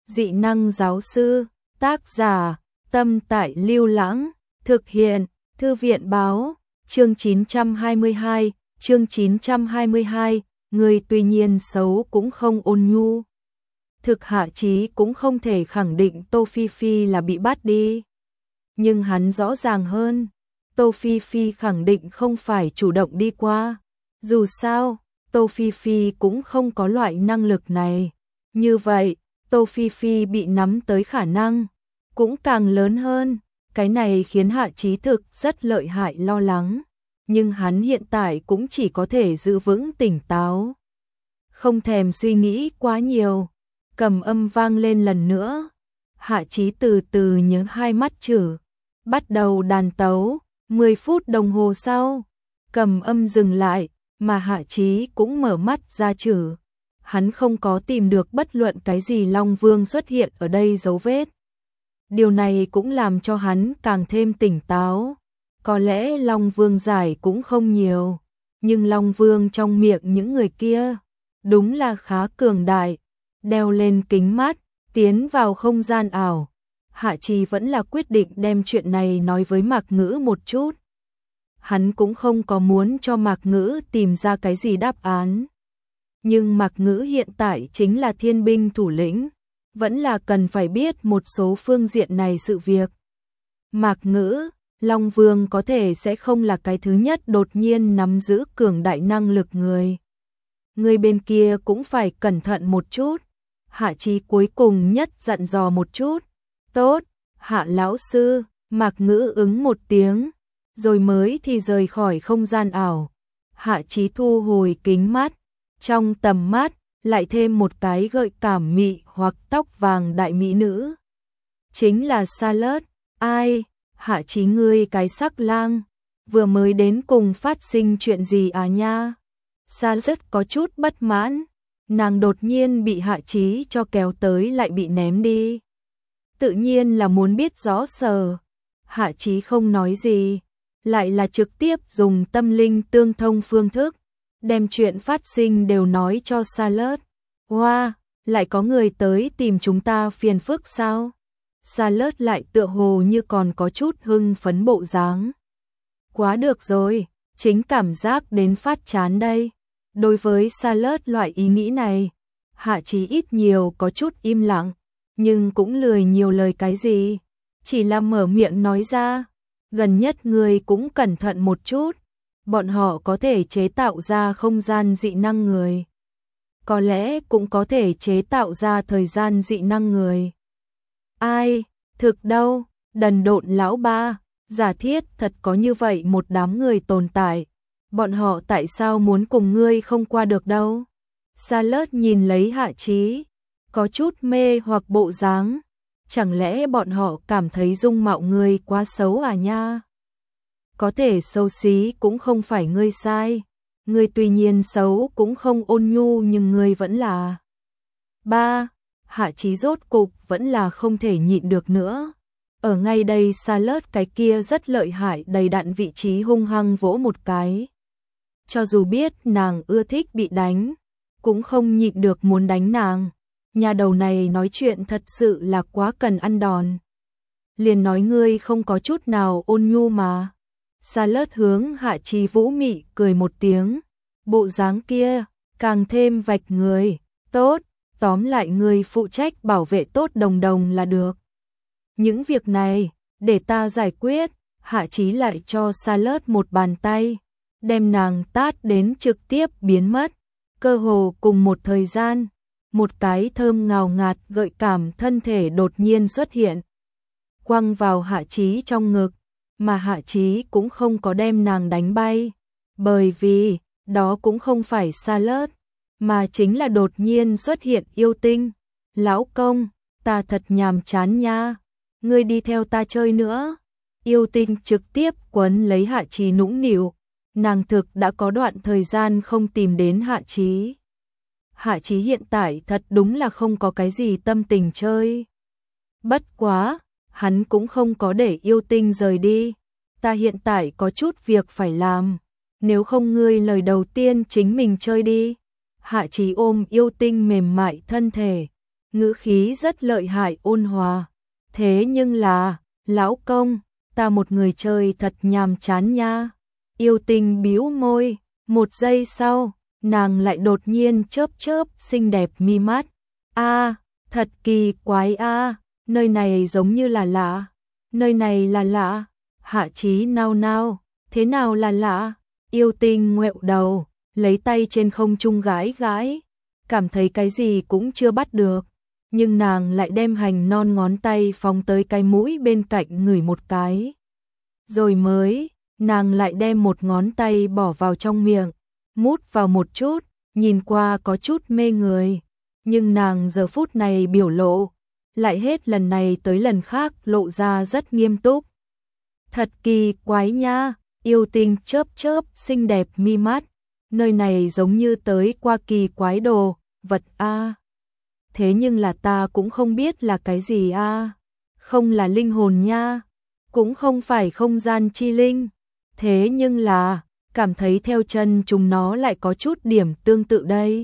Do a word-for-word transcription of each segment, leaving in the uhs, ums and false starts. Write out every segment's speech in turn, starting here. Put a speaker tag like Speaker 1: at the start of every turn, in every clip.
Speaker 1: Dị năng giáo sư, tác giả, Tâm Tại Lưu Lãng, thực hiện, Thư viện báo, chương chín trăm hai mươi hai, chương chín trăm hai mươi hai, người tuy nhiên xấu cũng không ôn nhu. Thực Hạ Chí cũng không thể khẳng định Tô Phi Phi là bị bắt đi. Nhưng hắn rõ ràng hơn, Tô Phi Phi khẳng định không phải chủ động đi qua. Dù sao, Tô Phi Phi cũng không có loại năng lực này. Như vậy, Tô Phi Phi bị nắm tới khả năng cũng càng lớn hơn. Cái này khiến Hạ Chí thực rất lợi hại lo lắng. Nhưng hắn hiện tại cũng chỉ có thể giữ vững tỉnh táo. Không thèm suy nghĩ quá nhiều. Cầm âm vang lên lần nữa. Hạ Chí từ từ nhớ hai mắt chử. Bắt đầu đàn tấu. mười phút đồng hồ sau, cầm âm dừng lại, mà Hạ Chí cũng mở mắt ra chử. Hắn không có tìm được bất luận cái gì Long Vương xuất hiện ở đây dấu vết. Điều này cũng làm cho hắn càng thêm tỉnh táo. Có lẽ Long Vương giải cũng không nhiều, nhưng Long Vương trong miệng những người kia đúng là khá cường đại. Đeo lên kính mắt, tiến vào không gian ảo. Hạ Chí vẫn là quyết định đem chuyện này nói với Mạc Ngữ một chút. Hắn cũng không có muốn cho Mạc Ngữ tìm ra cái gì đáp án. Nhưng Mạc Ngữ hiện tại chính là thiên binh thủ lĩnh, vẫn là cần phải biết một số phương diện này sự việc. Mạc Ngữ, Long Vương có thể sẽ không là cái thứ nhất đột nhiên nắm giữ cường đại năng lực người. Người bên kia cũng phải cẩn thận một chút. Hạ Chí cuối cùng nhất dặn dò một chút. Tốt, Hạ lão sư, Mạc Ngữ ứng một tiếng, rồi mới thì rời khỏi không gian ảo. Hạ Chí thu hồi kính mắt, trong tầm mắt lại thêm một cái gợi cảm mị hoặc tóc vàng đại mỹ nữ. Chính là Charlotte. Ai? Hạ Chí ngươi cái sắc lang, vừa mới đến cùng phát sinh chuyện gì à nha? Charlotte có chút bất mãn, nàng đột nhiên bị Hạ Chí cho kéo tới lại bị ném đi. Tự nhiên là muốn biết rõ sở. Hạ Chí không nói gì, lại là trực tiếp dùng tâm linh tương thông phương thức, đem chuyện phát sinh đều nói cho Charlotte. Wow, lại có người tới tìm chúng ta phiền phức sao? Charlotte lại tựa hồ như còn có chút hưng phấn bộ dáng. Quá được rồi, chính cảm giác đến phát chán đây. Đối với Charlotte loại ý nghĩ này, Hạ Chí ít nhiều có chút im lặng, nhưng cũng lười nhiều lời cái gì, chỉ là mở miệng nói ra, gần nhất người cũng cẩn thận một chút, bọn họ có thể chế tạo ra không gian dị năng người, có lẽ cũng có thể chế tạo ra thời gian dị năng người. Ai, thực đâu, đần độn lão ba, giả thiết thật có như vậy một đám người tồn tại, bọn họ tại sao muốn cùng ngươi không qua được đâu? Charlotte nhìn lấy Hạ Chí, có chút mê hoặc bộ dáng, chẳng lẽ bọn họ cảm thấy dung mạo ngươi quá xấu à nha? Có thể xấu xí cũng không phải ngươi sai, ngươi tuy nhiên xấu cũng không ôn nhu nhưng ngươi vẫn là. Ba, Hạ Chí rốt cục vẫn là không thể nhịn được nữa. Ở ngay đây Charlotte cái kia rất lợi hại đầy đặn vị trí hung hăng vỗ một cái. Cho dù biết nàng ưa thích bị đánh, cũng không nhịn được muốn đánh nàng. Nhà đầu này nói chuyện thật sự là quá cần ăn đòn. Liền nói ngươi không có chút nào ôn nhu mà. Charlotte hướng Hạ Chí vũ mị cười một tiếng. Bộ dáng kia, càng thêm vạch người. Tốt, tóm lại ngươi phụ trách bảo vệ tốt đồng đồng là được. Những việc này, để ta giải quyết. Hạ Chí lại cho Charlotte một bàn tay, đem nàng tát đến trực tiếp biến mất. Cơ hồ cùng một thời gian, một cái thơm ngào ngạt gợi cảm thân thể đột nhiên xuất hiện, quăng vào Hạ Chí trong ngực, mà Hạ Chí cũng không có đem nàng đánh bay, bởi vì đó cũng không phải Charlotte, mà chính là đột nhiên xuất hiện yêu tinh. Lão công, ta thật nhàm chán nha, ngươi đi theo ta chơi nữa. Yêu tinh trực tiếp quấn lấy Hạ Chí nũng nịu, nàng thực đã có đoạn thời gian không tìm đến Hạ Chí. Hạ Chí hiện tại thật đúng là không có cái gì tâm tình chơi. Bất quá, hắn cũng không có để yêu tinh rời đi. Ta hiện tại có chút việc phải làm, nếu không ngươi lời đầu tiên chính mình chơi đi. Hạ Chí ôm yêu tinh mềm mại thân thể, ngữ khí rất lợi hại ôn hòa. Thế nhưng là, lão công, ta một người chơi thật nhàm chán nha. Yêu Tinh bĩu môi, một giây sau, nàng lại đột nhiên chớp chớp xinh đẹp mi mắt. A, thật kỳ quái a, nơi này giống như là lạ. Nơi này là lạ. Hạ Chí nao nao, thế nào là lạ? Yêu Tinh ngoẹo đầu, lấy tay trên không trung gãi gãi, cảm thấy cái gì cũng chưa bắt được, nhưng nàng lại đem hành non ngón tay phóng tới cái mũi bên cạnh ngửi một cái. Rồi mới, nàng lại đem một ngón tay bỏ vào trong miệng, mút vào một chút, nhìn qua có chút mê người, nhưng nàng giờ phút này biểu lộ, lại hết lần này tới lần khác lộ ra rất nghiêm túc. Thật kỳ quái nha, Yêu Tinh chớp chớp xinh đẹp mi mắt, nơi này giống như tới qua kỳ quái đồ, vật a. Thế nhưng là ta cũng không biết là cái gì a, không là linh hồn nha, cũng không phải không gian chi linh, thế nhưng là, cảm thấy theo chân chúng nó lại có chút điểm tương tự đây.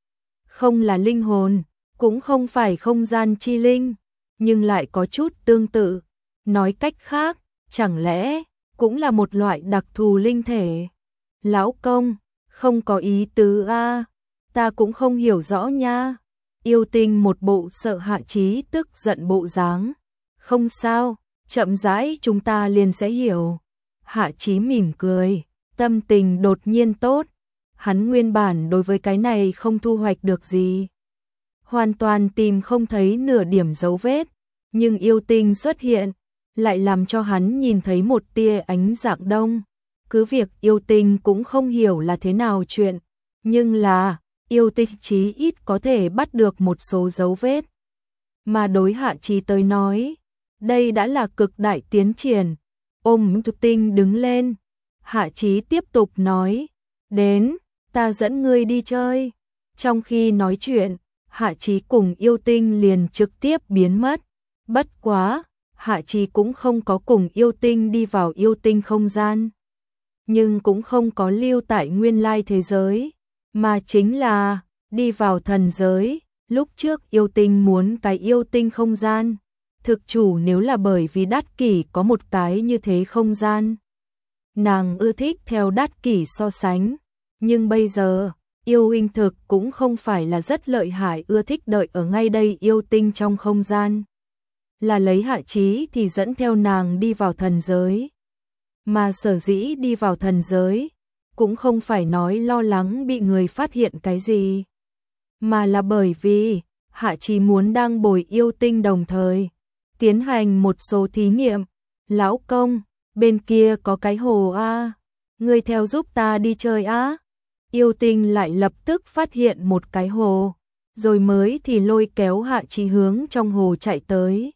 Speaker 1: Không là linh hồn, cũng không phải không gian chi linh, nhưng lại có chút tương tự, nói cách khác, chẳng lẽ cũng là một loại đặc thù linh thể. Lão công, không có ý tứ a, ta cũng không hiểu rõ nha. Yêu Tinh một bộ sợ Hạ Chí tức giận bộ dáng. Không sao, chậm rãi chúng ta liền sẽ hiểu. Hạ Chí mỉm cười, tâm tình đột nhiên tốt. Hắn nguyên bản đối với cái này không thu hoạch được gì, hoàn toàn tìm không thấy nửa điểm dấu vết, nhưng Yêu Tinh xuất hiện, lại làm cho hắn nhìn thấy một tia ánh dạng đông. Cứ việc Yêu Tinh cũng không hiểu là thế nào chuyện, nhưng là, Yêu Tinh chí ít có thể bắt được một số dấu vết. Mà đối Hạ Chí tới nói, đây đã là cực đại tiến triển. Ôm Yêu Tinh đứng lên, Hạ Chí tiếp tục nói, đến, ta dẫn ngươi đi chơi. Trong khi nói chuyện, Hạ Chí cùng Yêu Tinh liền trực tiếp biến mất. Bất quá, Hạ Chí cũng không có cùng Yêu Tinh đi vào Yêu Tinh không gian, nhưng cũng không có lưu tại nguyên lai thế giới, mà chính là đi vào thần giới. Lúc trước Yêu Tinh muốn cái Yêu Tinh không gian, thực chủ nếu là bởi vì Đát Kỷ có một cái như thế không gian, nàng ưa thích theo Đát Kỷ so sánh, nhưng bây giờ Yêu Huynh thực cũng không phải là rất lợi hại, ưa thích đợi ở ngay đây Yêu Tinh trong không gian, là lấy Hạ Chí thì dẫn theo nàng đi vào thần giới. Mà sở dĩ đi vào thần giới, cũng không phải nói lo lắng bị người phát hiện cái gì, mà là bởi vì Hạ Chí muốn đang bồi Yêu Tinh đồng thời tiến hành một số thí nghiệm. Lão công, bên kia có cái hồ a, ngươi theo giúp ta đi chơi á. Yêu Tinh lại lập tức phát hiện một cái hồ, rồi mới thì lôi kéo Hạ Chí hướng trong hồ chạy tới.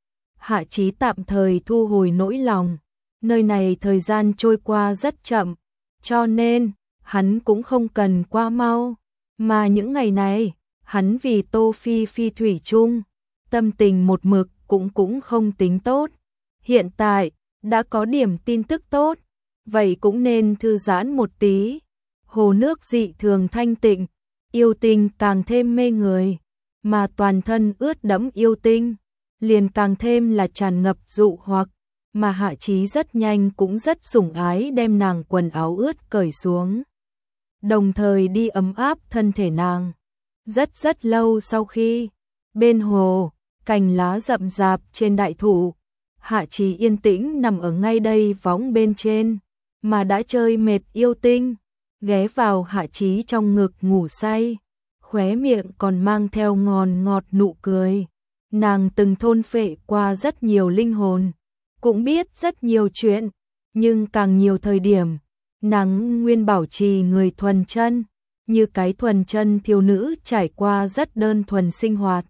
Speaker 1: Hạ Chí tạm thời thu hồi nỗi lòng, nơi này thời gian trôi qua rất chậm, cho nên hắn cũng không cần qua mau, mà những ngày này, hắn vì Tô Phi Phi thủy chung, tâm tình một mực cũng cũng không tính tốt. Hiện tại, đã có điểm tin tức tốt, vậy cũng nên thư giãn một tí. Hồ nước dị thường thanh tịnh, Yêu Tinh càng thêm mê người, mà toàn thân ướt đẫm Yêu Tinh liền càng thêm là tràn ngập dụ hoặc, mà Hạ Chí rất nhanh cũng rất sủng ái đem nàng quần áo ướt cởi xuống, đồng thời đi ấm áp thân thể nàng. Rất rất lâu sau khi, bên hồ, cành lá rậm rạp trên đại thụ, Hạ Chí yên tĩnh nằm ở ngay đây võng bên trên, mà đã chơi mệt Yêu Tinh ghé vào Hạ Chí trong ngực ngủ say, khóe miệng còn mang theo ngon ngọt nụ cười. Nàng từng thôn phệ qua rất nhiều linh hồn, cũng biết rất nhiều chuyện, nhưng càng nhiều thời điểm, nàng nguyên bảo trì người thuần chân, như cái thuần chân thiếu nữ trải qua rất đơn thuần sinh hoạt.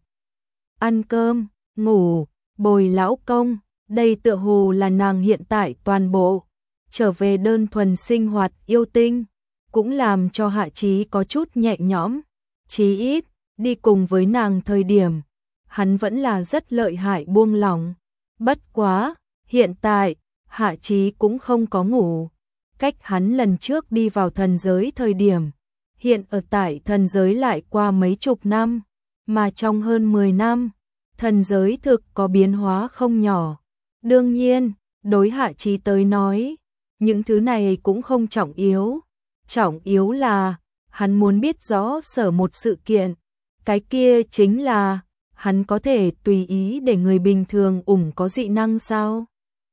Speaker 1: Ăn cơm, ngủ, bồi lão công, đây tựa hồ là nàng hiện tại toàn bộ, trở về đơn thuần sinh hoạt. Yêu Tinh cũng làm cho Hạ Chí có chút nhẹ nhõm, chí ít, đi cùng với nàng thời điểm, hắn vẫn là rất lợi hại buông lỏng. Bất quá, hiện tại, Hạ Chí cũng không có ngủ. Cách hắn lần trước đi vào thần giới thời điểm, hiện ở tại thần giới lại qua mấy chục năm, Mà trong hơn mười năm, thần giới thực có biến hóa không nhỏ. Đương nhiên, đối Hạ Chí tới nói, những thứ này cũng không trọng yếu. Trọng yếu là, hắn muốn biết rõ sở một sự kiện. Cái kia chính là, hắn có thể tùy ý để người bình thường ủng có dị năng sao?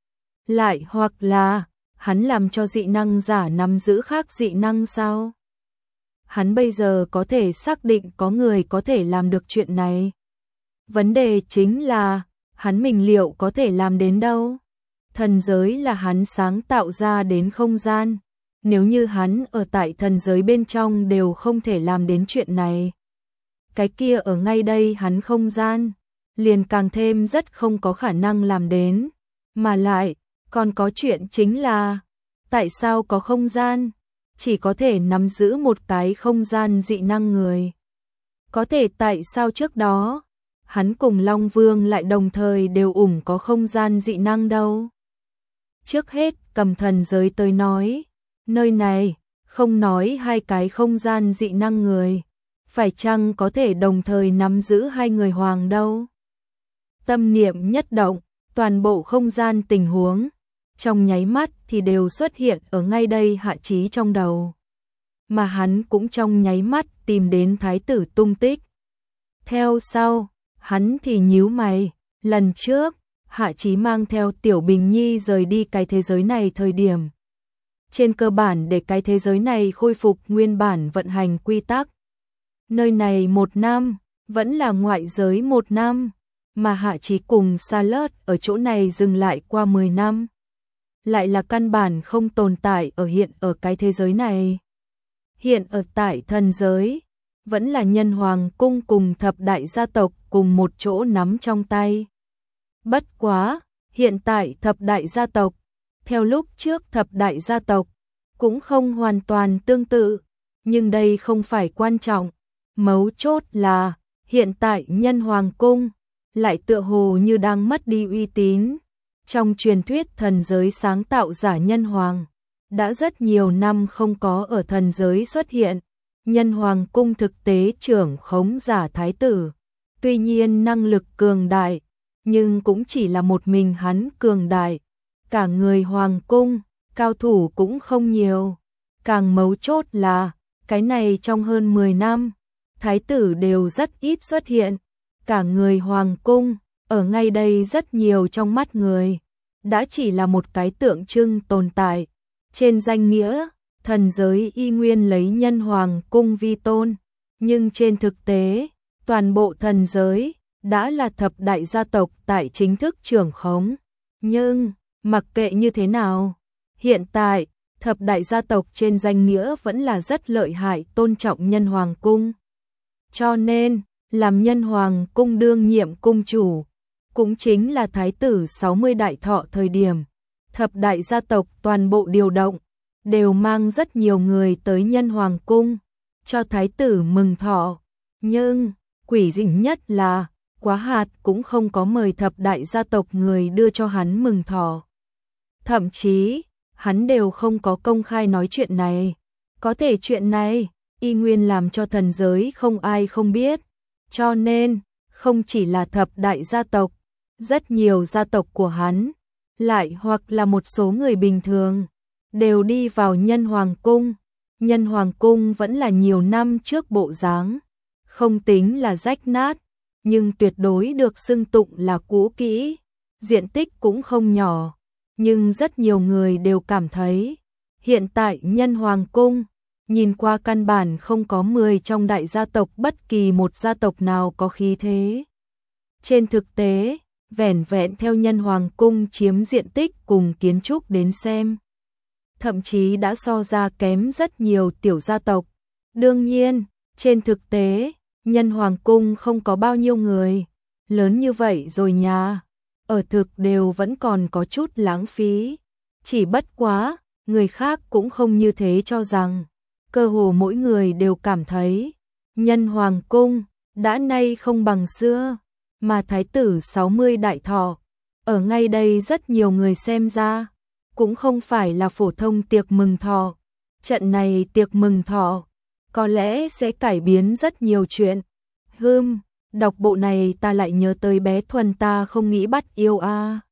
Speaker 1: Lại hoặc là, hắn làm cho dị năng giả nắm giữ khác dị năng sao? Hắn bây giờ có thể xác định có người có thể làm được chuyện này. Vấn đề chính là, hắn mình liệu có thể làm đến đâu? Thần giới là hắn sáng tạo ra đến không gian. Nếu như hắn ở tại thần giới bên trong đều không thể làm đến chuyện này. Cái kia ở ngay đây hắn không gian, liền càng thêm rất không có khả năng làm đến. Mà lại, còn có chuyện chính là, tại sao có không gian? Chỉ có thể nắm giữ một cái không gian dị năng người. Có thể tại sao trước đó, hắn cùng Long Vương lại đồng thời đều ủng có không gian dị năng đâu? Trước hết cầm thần giới tới nói, nơi này, không nói hai cái không gian dị năng người, phải chăng có thể đồng thời nắm giữ hai người hoàng đâu? Tâm niệm nhất động, toàn bộ không gian tình huống, trong nháy mắt thì đều xuất hiện ở ngay đây Hạ Chí trong đầu. Mà hắn cũng trong nháy mắt tìm đến thái tử tung tích. Theo sau, hắn thì nhíu mày, lần trước, Hạ Chí mang theo Tiểu Bình Nhi rời đi cái thế giới này thời điểm. Trên cơ bản để cái thế giới này khôi phục nguyên bản vận hành quy tắc. Nơi này một năm, vẫn là ngoại giới một năm, mà Hạ Chí cùng Charlotte ở chỗ này dừng lại qua mười năm. Lại là căn bản không tồn tại ở hiện ở cái thế giới này. Hiện ở tại thần giới, vẫn là nhân hoàng cung cùng thập đại gia tộc cùng một chỗ nắm trong tay. Bất quá, hiện tại thập đại gia tộc, theo lúc trước thập đại gia tộc, cũng không hoàn toàn tương tự, nhưng đây không phải quan trọng. Mấu chốt là, hiện tại nhân hoàng cung, lại tựa hồ như đang mất đi uy tín. Trong truyền thuyết thần giới sáng tạo giả nhân hoàng, đã rất nhiều năm không có ở thần giới xuất hiện. Nhân hoàng cung thực tế trưởng khống giả thái tử, tuy nhiên năng lực cường đại, nhưng cũng chỉ là một mình hắn cường đại. Cả người hoàng cung, cao thủ cũng không nhiều. Càng mấu chốt là, cái này trong hơn mười năm, thái tử đều rất ít xuất hiện. Cả người hoàng cung, ở ngay đây rất nhiều trong mắt người, đã chỉ là một cái tượng trưng tồn tại. Trên danh nghĩa, thần giới y nguyên lấy nhân hoàng cung vi tôn, nhưng trên thực tế, toàn bộ thần giới đã là thập đại gia tộc tại chính thức trưởng khống. Nhưng, mặc kệ như thế nào, hiện tại, thập đại gia tộc trên danh nghĩa vẫn là rất lợi hại tôn trọng nhân hoàng cung. Cho nên, làm nhân hoàng cung đương nhiệm cung chủ, cũng chính là thái tử sáu mươi đại thọ thời điểm, thập đại gia tộc toàn bộ điều động, đều mang rất nhiều người tới nhân hoàng cung, cho thái tử mừng thọ. Nhưng, quỷ dị nhất là, Quá Hạt cũng không có mời thập đại gia tộc người đưa cho hắn mừng thọ. Thậm chí, hắn đều không có công khai nói chuyện này. Có thể chuyện này, y nguyên làm cho thần giới không ai không biết. Cho nên, không chỉ là thập đại gia tộc, rất nhiều gia tộc của hắn, lại hoặc là một số người bình thường, đều đi vào nhân hoàng cung. Nhân hoàng cung vẫn là nhiều năm trước bộ dáng, không tính là rách nát, nhưng tuyệt đối được xưng tụng là cũ kỹ, diện tích cũng không nhỏ. Nhưng rất nhiều người đều cảm thấy, hiện tại nhân hoàng cung, nhìn qua căn bản không có mười trong đại gia tộc bất kỳ một gia tộc nào có khí thế. Trên thực tế, vẻn vẹn theo nhân hoàng cung chiếm diện tích cùng kiến trúc đến xem, thậm chí đã so ra kém rất nhiều tiểu gia tộc. Đương nhiên, trên thực tế, nhân hoàng cung không có bao nhiêu người, lớn như vậy rồi nha, ở thực đều vẫn còn có chút lãng phí. Chỉ bất quá, người khác cũng không như thế cho rằng, cơ hồ mỗi người đều cảm thấy, nhân hoàng cung, đã nay không bằng xưa, mà thái tử sáu mươi đại thọ, ở ngay đây rất nhiều người xem ra, cũng không phải là phổ thông tiệc mừng thọ. Trận này tiệc mừng thọ, có lẽ sẽ cải biến rất nhiều chuyện. Hừm, Đọc bộ này ta lại nhớ tới bé Thuần ta không nghĩ bắt yêu a.